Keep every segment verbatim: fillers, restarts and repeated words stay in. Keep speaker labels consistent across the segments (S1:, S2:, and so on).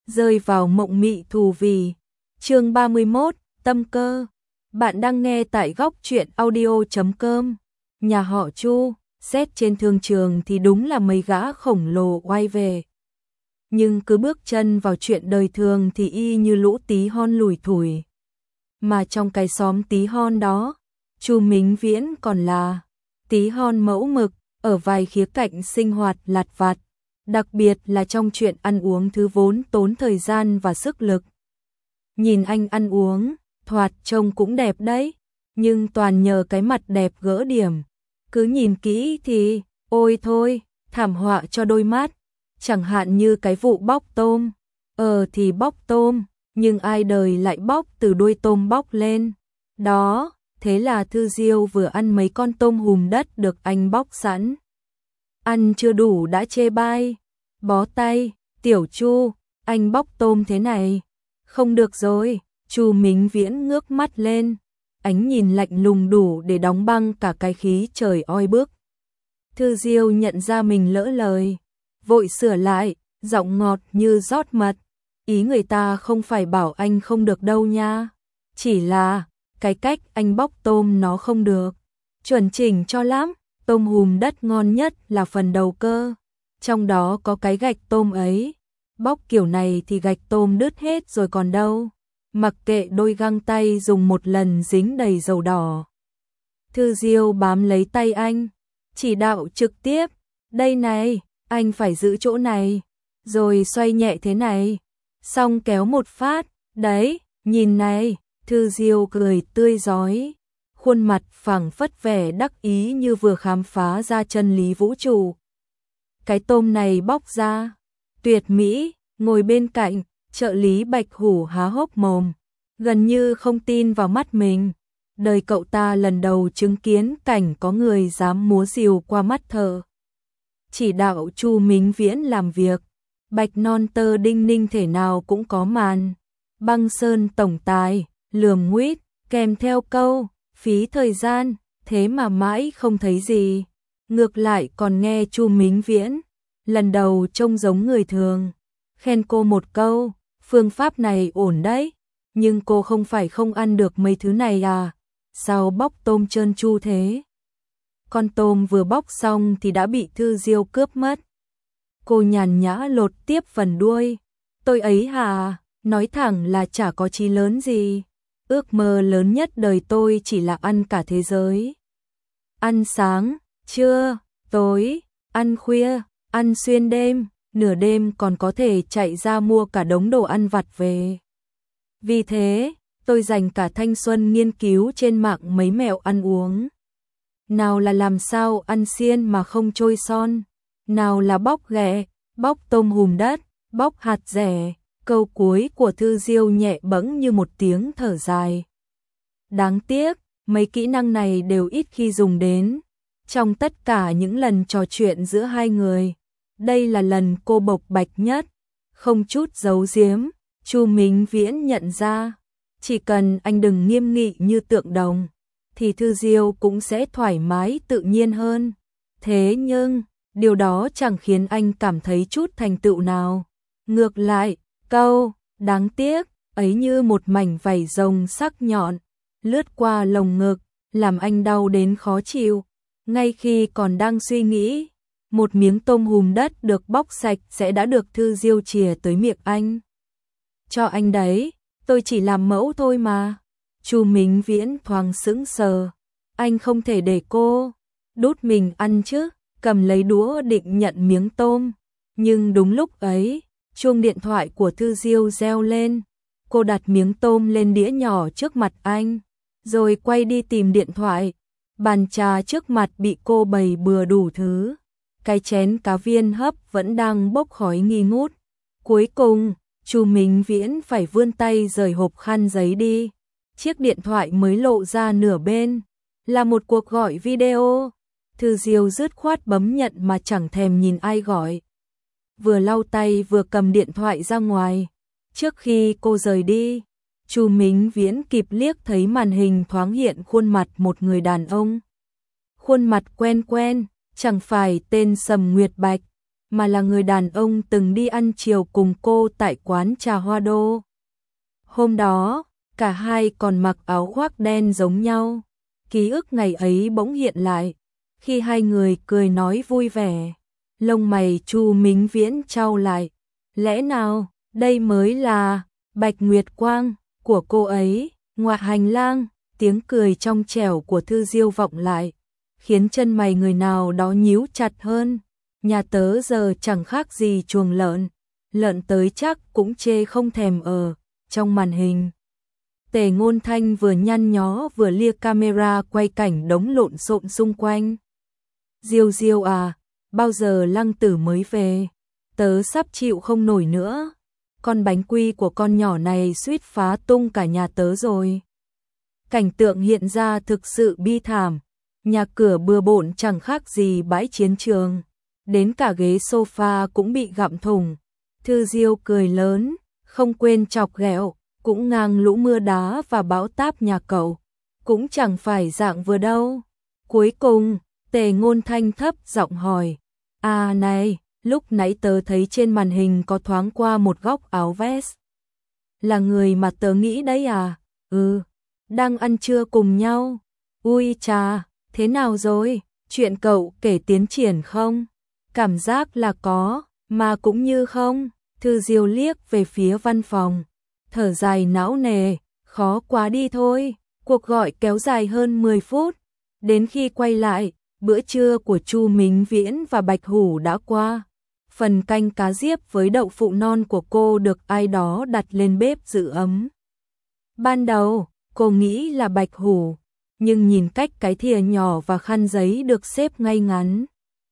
S1: rơi vào mộng mị thù vì. Chương ba mươi mốt, tâm cơ. Bạn đang nghe tại góc truyện audio chấm com. Nhà họ Chu, xét trên thương trường thì đúng là mấy gã khổng lồ oai về. Nhưng cứ bước chân vào chuyện đời thường thì y như lũ tí hon lủi thủi. Mà trong cái xóm tí hon đó, Chu Mính Viễn còn là tí hon mẫu mực ở vài khía cạnh sinh hoạt lặt vặt, đặc biệt là trong chuyện ăn uống thứ vốn tốn thời gian và sức lực. Nhìn anh ăn uống, thoạt trông cũng đẹp đấy, nhưng toàn nhờ cái mặt đẹp gỡ điểm. Cứ nhìn kỹ thì, ôi thôi, thảm họa cho đôi mắt. Chẳng hạn như cái vụ bóc tôm. Ờ thì bóc tôm, nhưng ai đời lại bóc từ đuôi tôm bóc lên. Đó, thế là Thư Diêu vừa ăn mấy con tôm hùm đất được anh bóc sẵn. Ăn chưa đủ đã chê bai. Bó tay, Tiểu Chu, anh bóc tôm thế này. Không được rồi, Chu Mính Viễn ngước mắt lên. Ánh nhìn lạnh lùng đủ để đóng băng cả cái khí trời oi bức. Thư Diêu nhận ra mình lỡ lời, vội sửa lại, giọng ngọt như rót mật. Ý người ta không phải bảo anh không được đâu nha. Chỉ là, cái cách anh bóc tôm nó không được. Chuẩn chỉnh cho lắm, tôm hùm đất ngon nhất là phần đầu cơ. Trong đó có cái gạch tôm ấy. Bóc kiểu này thì gạch tôm đứt hết rồi còn đâu. Mặc kệ đôi găng tay dùng một lần dính đầy dầu đỏ. Thư Diêu bám lấy tay anh, chỉ đạo trực tiếp. Đây này, anh phải giữ chỗ này. Rồi xoay nhẹ thế này. Xong kéo một phát. Đấy, nhìn này. Thư Diêu cười tươi rói. Khuôn mặt phảng phất vẻ đắc ý như vừa khám phá ra chân lý vũ trụ. Cái tôm này bóc ra. Tuyệt mỹ, ngồi bên cạnh, trợ lý Bạch Hủ há hốc mồm. Gần như không tin vào mắt mình. Đời cậu ta lần đầu chứng kiến cảnh có người dám múa rìu qua mắt thợ. Chỉ đạo Chu Mính Viễn làm việc. Bạch non tơ đinh ninh thể nào cũng có màn. Băng sơn tổng tài, lườm nguýt, kèm theo câu, phí thời gian, thế mà mãi không thấy gì. Ngược lại còn nghe Chu Mính Viễn, lần đầu trông giống người thường. Khen cô một câu, phương pháp này ổn đấy, nhưng cô không phải không ăn được mấy thứ này à, sao bóc tôm trơn tru thế? Con tôm vừa bóc xong thì đã bị Thư Diêu cướp mất. Cô nhàn nhã lột tiếp phần đuôi. Tôi ấy hả, nói thẳng là chả có chí lớn gì. Ước mơ lớn nhất đời tôi chỉ là ăn cả thế giới. Ăn sáng, trưa, tối, ăn khuya, ăn xuyên đêm, nửa đêm còn có thể chạy ra mua cả đống đồ ăn vặt về. Vì thế, tôi dành cả thanh xuân nghiên cứu trên mạng mấy mẹo ăn uống. Nào là làm sao ăn xiên mà không trôi son, nào là bóc ghẹ, bóc tôm hùm đất, bóc hạt dẻ. Câu cuối của Thư Diêu nhẹ bẫng như một tiếng thở dài. Đáng tiếc, mấy kỹ năng này đều ít khi dùng đến. Trong tất cả những lần trò chuyện giữa hai người, đây là lần cô bộc bạch nhất, không chút giấu giếm. Chu Mính Viễn nhận ra, chỉ cần anh đừng nghiêm nghị như tượng đồng, thì Thư Diêu cũng sẽ thoải mái tự nhiên hơn. Thế nhưng, điều đó chẳng khiến anh cảm thấy chút thành tựu nào. Ngược lại, câu, đáng tiếc, ấy như một mảnh vảy rồng sắc nhọn, lướt qua lồng ngực, làm anh đau đến khó chịu. Ngay khi còn đang suy nghĩ, một miếng tôm hùm đất được bóc sạch sẽ đã được Thư Diêu chìa tới miệng anh. Cho anh đấy, tôi chỉ làm mẫu thôi mà. Chu Mính Viễn thoáng sững sờ. Anh không thể để cô đút mình ăn chứ, cầm lấy đũa định nhận miếng tôm. Nhưng đúng lúc ấy, chuông điện thoại của Thư Diêu reo lên. Cô đặt miếng tôm lên đĩa nhỏ trước mặt anh, rồi quay đi tìm điện thoại. Bàn trà trước mặt bị cô bày bừa đủ thứ. Cái chén cá viên hấp vẫn đang bốc khói nghi ngút. Cuối cùng, Chu Mính Viễn phải vươn tay rời hộp khăn giấy đi. Chiếc điện thoại mới lộ ra nửa bên, là một cuộc gọi video. Thư Diêu dứt khoát bấm nhận mà chẳng thèm nhìn ai gọi. Vừa lau tay vừa cầm điện thoại ra ngoài. Trước khi cô rời đi, Chu Mính Viễn kịp liếc thấy màn hình thoáng hiện khuôn mặt một người đàn ông. Khuôn mặt quen quen, chẳng phải tên Sầm Nguyệt Bạch. mà là người đàn ông từng đi ăn chiều cùng cô tại quán trà Hoa Đô. Hôm đó, cả hai còn mặc áo khoác đen giống nhau. Ký ức ngày ấy bỗng hiện lại, khi hai người cười nói vui vẻ. Lông mày Chu Mính Viễn chau lại, lẽ nào đây mới là Bạch Nguyệt Quang của cô ấy? Ngoài hành lang, tiếng cười trong trẻo của Thư Diêu vọng lại, khiến chân mày người nào đó nhíu chặt hơn. Nhà tớ giờ chẳng khác gì chuồng lợn, lợn tới chắc cũng chê không thèm ở. Trong màn hình, Tề Ngôn Thanh vừa nhăn nhó vừa lia camera quay cảnh đống lộn xộn xung quanh. Diêu Diêu à, bao giờ Lăng Tử mới về? Tớ sắp chịu không nổi nữa. Con bánh quy của con nhỏ này suýt phá tung cả nhà tớ rồi. Cảnh tượng hiện ra thực sự bi thảm. Nhà cửa bừa bộn chẳng khác gì bãi chiến trường. Đến cả ghế sofa cũng bị gặm thủng. Thư Diêu cười lớn, không quên chọc ghẹo, cũng ngang lũ mưa đá và bão táp nhà cậu. Cũng chẳng phải dạng vừa đâu. Cuối cùng, Tề Ngôn Thanh thấp giọng hỏi, à này, lúc nãy tớ thấy trên màn hình có thoáng qua một góc áo vest. Là người mà tớ nghĩ đấy à? Ừ, đang ăn trưa cùng nhau. Ui chà, thế nào rồi? Chuyện cậu kể tiến triển không? Cảm giác là có, mà cũng như không. Thư Diêu liếc về phía văn phòng, thở dài não nề, khó quá đi thôi. Cuộc gọi kéo dài hơn mười phút, đến khi quay lại, bữa trưa của Chu Mính Viễn và Bạch Hủ đã qua. Phần canh cá diếp với đậu phụ non của cô được ai đó đặt lên bếp giữ ấm. Ban đầu, cô nghĩ là Bạch Hủ, nhưng nhìn cách cái thìa nhỏ và khăn giấy được xếp ngay ngắn,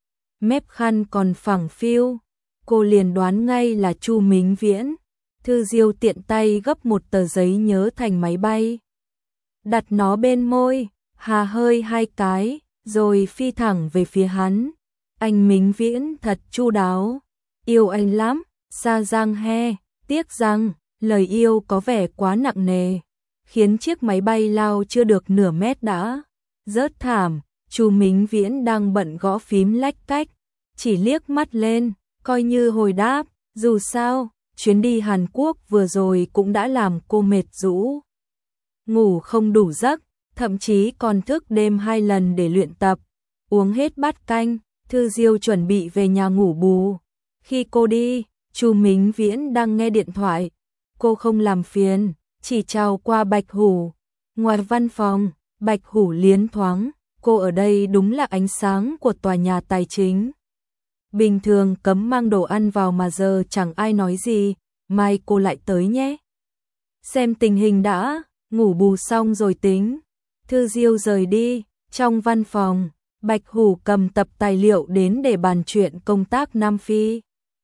S1: mép khăn còn phẳng phiu, cô liền đoán ngay là Chu Mính Viễn. Thư Diêu tiện tay gấp một tờ giấy nhớ thành máy bay, đặt nó bên môi, hà hơi hai cái, rồi phi thẳng về phía hắn. Anh Mính Viễn thật chu đáo, yêu anh lắm, Sa Giang he, tiếc rằng lời yêu có vẻ quá nặng nề, khiến chiếc máy bay lao chưa được nửa mét đã rớt thảm. Chu Mính Viễn đang bận gõ phím lách cách, chỉ liếc mắt lên, coi như hồi đáp. Dù sao, chuyến đi Hàn Quốc vừa rồi cũng đã làm cô mệt rũ, ngủ không đủ giấc, thậm chí còn thức đêm hai lần để luyện tập. Uống hết bát canh, Thư Diêu chuẩn bị về nhà ngủ bù. Khi cô đi, Chu Mính Viễn đang nghe điện thoại. Cô không làm phiền, chỉ chào qua Bạch Hủ. Ngoài văn phòng, Bạch Hủ liến thoáng, cô ở đây đúng là ánh sáng của tòa nhà tài chính. Bình thường cấm mang đồ ăn vào mà giờ chẳng ai nói gì, mai cô lại tới nhé. Xem tình hình đã, ngủ bù xong rồi tính. Thư Diêu rời đi, trong văn phòng, Bạch Hủ cầm tập tài liệu đến để bàn chuyện công tác Nam Phi.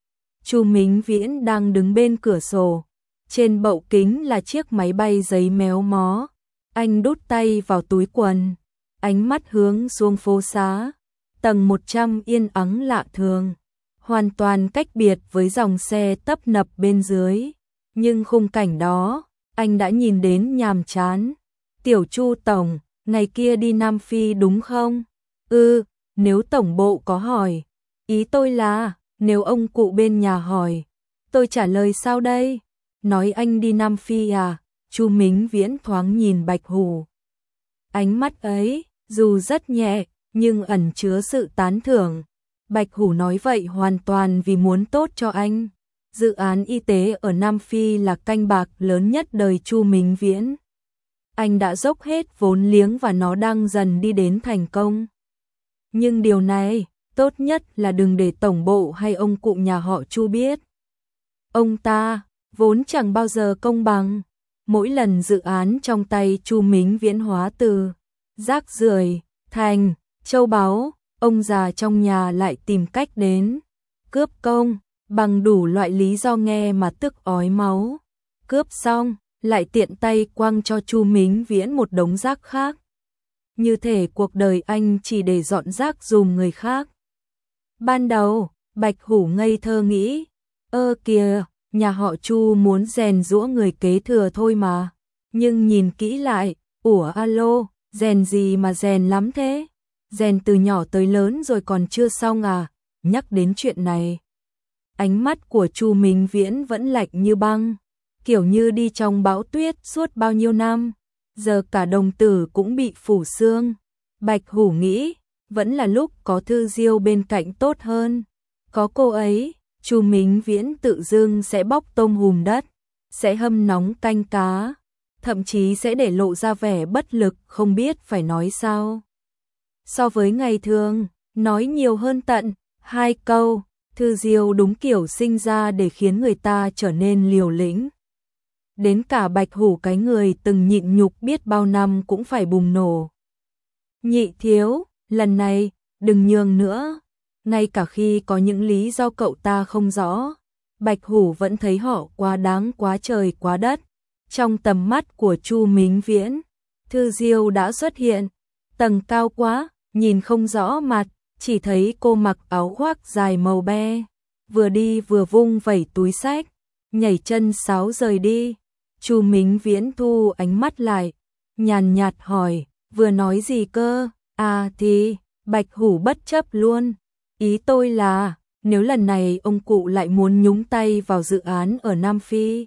S1: Chu Mính Viễn đang đứng bên cửa sổ, trên bậu kính là chiếc máy bay giấy méo mó. Anh đút tay vào túi quần, ánh mắt hướng xuống phố xá. Tầng một trăm yên ắng lạ thường, hoàn toàn cách biệt với dòng xe tấp nập bên dưới. Nhưng khung cảnh đó, anh đã nhìn đến nhàm chán. Tiểu Chu tổng, ngày kia đi Nam Phi đúng không? Ừ, nếu tổng bộ có hỏi. Ý tôi là, nếu ông cụ bên nhà hỏi, tôi trả lời sao đây? Nói anh đi Nam Phi à? Chu Mính Viễn thoáng nhìn Bạch Hủ. Ánh mắt ấy, dù rất nhẹ, nhưng ẩn chứa sự tán thưởng. Bạch Hủ nói vậy hoàn toàn vì muốn tốt cho anh. Dự án y tế ở Nam Phi là canh bạc lớn nhất đời Chu Mính Viễn. Anh đã dốc hết vốn liếng và nó đang dần đi đến thành công. Nhưng điều này, tốt nhất là đừng để tổng bộ hay ông cụ nhà họ Chu biết. Ông ta, vốn chẳng bao giờ công bằng. Mỗi lần dự án trong tay Chu Mính Viễn hóa từ rác rưởi thành châu báu, ông già trong nhà lại tìm cách đến cướp công, bằng đủ loại lý do nghe mà tức ói máu. Cướp xong, lại tiện tay quăng cho Chu Mính Viễn một đống rác khác. Như thể cuộc đời anh chỉ để dọn rác giùm người khác. Ban đầu, Bạch Hủ ngây thơ nghĩ, ơ kìa, nhà họ Chu muốn rèn giũa người kế thừa thôi mà. Nhưng nhìn kỹ lại, ủa alo, rèn gì mà rèn lắm thế? Rèn từ nhỏ tới lớn rồi còn chưa xong à? Nhắc đến chuyện này, ánh mắt của Chu Minh Viễn vẫn lạnh như băng, kiểu như đi trong bão tuyết suốt bao nhiêu năm, giờ cả đồng tử cũng bị phủ sương. Bạch Hủ nghĩ, vẫn là lúc có Thư Diêu bên cạnh tốt hơn. Có cô ấy, Chu Minh Viễn tự dưng sẽ bóc tôm hùm đất, sẽ hâm nóng canh cá, thậm chí sẽ để lộ ra vẻ bất lực không biết phải nói sao. So với ngày thường, nói nhiều hơn tận hai câu, Thư Diêu đúng kiểu sinh ra để khiến người ta trở nên liều lĩnh. Đến cả Bạch Hủ cái người từng nhịn nhục biết bao năm cũng phải bùng nổ. Nhị thiếu, lần này, đừng nhường nữa. Ngay cả khi có những lý do cậu ta không rõ, Bạch Hủ vẫn thấy họ quá đáng quá trời quá đất. Trong tầm mắt của Chu Minh Viễn, Thư Diêu đã xuất hiện, tầng cao quá, nhìn không rõ mặt, chỉ thấy cô mặc áo khoác dài màu be, vừa đi vừa vung vẩy túi xách, nhảy chân sáo rời đi. Chu Minh Viễn thu ánh mắt lại, nhàn nhạt hỏi, vừa nói gì cơ? À thì, Bạch Hủ bất chấp luôn. Ý tôi là, nếu lần này ông cụ lại muốn nhúng tay vào dự án ở Nam Phi.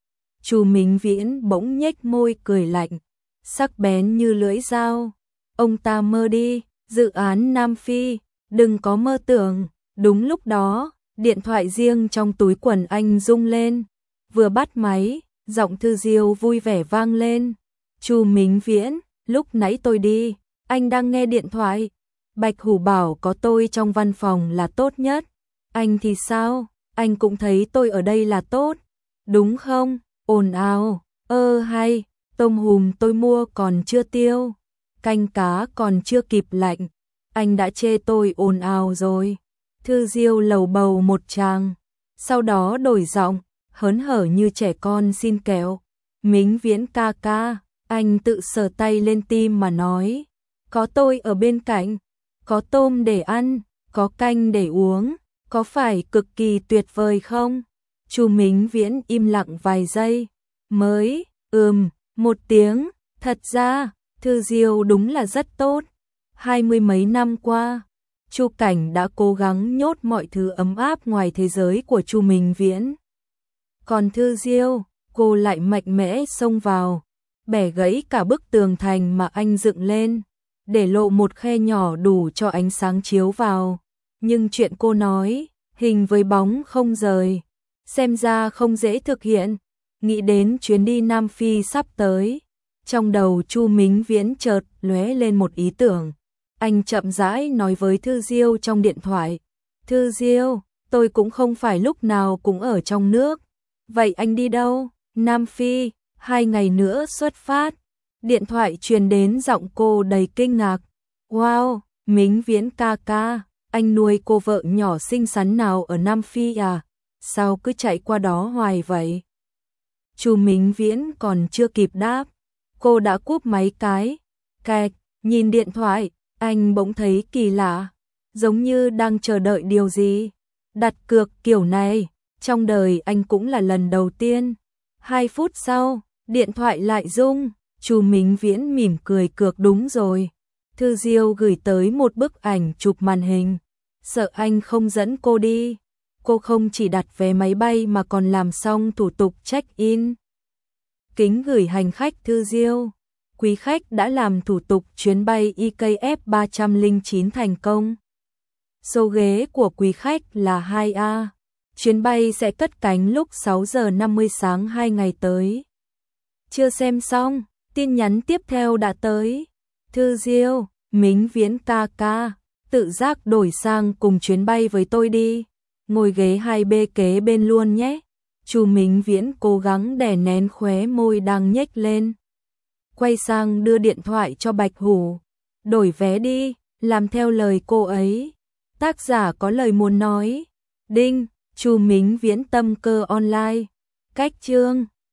S1: Chu Minh Viễn bỗng nhếch môi cười lạnh, sắc bén như lưỡi dao. Ông ta mơ đi, dự án Nam Phi, đừng có mơ tưởng. Đúng lúc đó, điện thoại riêng trong túi quần anh rung lên, vừa bắt máy, giọng Thư Diêu vui vẻ vang lên. Chu Minh Viễn, lúc nãy tôi đi, anh đang nghe điện thoại. Bạch Hủ bảo có tôi trong văn phòng là tốt nhất. Anh thì sao? Anh cũng thấy tôi ở đây là tốt, đúng không? Ồn ào, ơ hay, tôm hùm tôi mua còn chưa tiêu, canh cá còn chưa kịp lạnh, anh đã chê tôi ồn ào rồi. Thư Diêu lầu bầu một tràng, sau đó đổi giọng, hớn hở như trẻ con xin kẹo. Minh Viễn ca ca, anh tự sờ tay lên tim mà nói, có tôi ở bên cạnh, có tôm để ăn, có canh để uống, có phải cực kỳ tuyệt vời không? Chu Minh Viễn im lặng vài giây, mới, ừm, một tiếng, thật ra, Thư Diêu đúng là rất tốt. Hai mươi mấy năm qua, Chu Cảnh đã cố gắng nhốt mọi thứ ấm áp ngoài thế giới của Chu Minh Viễn. Còn Thư Diêu, cô lại mạnh mẽ xông vào, bẻ gãy cả bức tường thành mà anh dựng lên, để lộ một khe nhỏ đủ cho ánh sáng chiếu vào. Nhưng chuyện cô nói, hình với bóng không rời, xem ra không dễ thực hiện. Nghĩ đến chuyến đi Nam Phi sắp tới, trong đầu Chu Minh Viễn chợt lóe lên một ý tưởng. Anh chậm rãi nói với Thư Diêu trong điện thoại, Thư Diêu, tôi cũng không phải lúc nào cũng ở trong nước. Vậy anh đi đâu? Nam Phi, hai ngày nữa xuất phát. Điện thoại truyền đến giọng cô đầy kinh ngạc. Wow, Minh Viễn ca ca, anh nuôi cô vợ nhỏ xinh xắn nào ở Nam Phi à? Sao cứ chạy qua đó hoài vậy? Chu Minh Viễn còn chưa kịp đáp, cô đã cúp máy cái. Kẹt, nhìn điện thoại, anh bỗng thấy kỳ lạ, giống như đang chờ đợi điều gì. Đặt cược kiểu này, trong đời anh cũng là lần đầu tiên. Hai phút sau, điện thoại lại rung. Chu Minh Viễn mỉm cười cược đúng rồi. Thư Diêu gửi tới một bức ảnh chụp màn hình. Sợ anh không dẫn cô đi, cô không chỉ đặt vé máy bay mà còn làm xong thủ tục check-in. Kính gửi hành khách Thư Diêu. Quý khách đã làm thủ tục chuyến bay I K F ba không chín thành công. Số ghế của quý khách là hai A. Chuyến bay sẽ cất cánh lúc sáu giờ năm mươi sáng hai ngày tới. Chưa xem xong, tin nhắn tiếp theo đã tới. Thư Diêu, Minh Viễn ca ca, tự giác đổi sang cùng chuyến bay với tôi đi. Ngồi ghế hai B kế bên luôn nhé. Chu Minh Viễn cố gắng đè nén khóe môi đang nhếch lên. Quay sang đưa điện thoại cho Bạch Hủ. Đổi vé đi, làm theo lời cô ấy. Tác giả có lời muốn nói. Đinh, Chu Minh Viễn tâm cơ online. Cách chương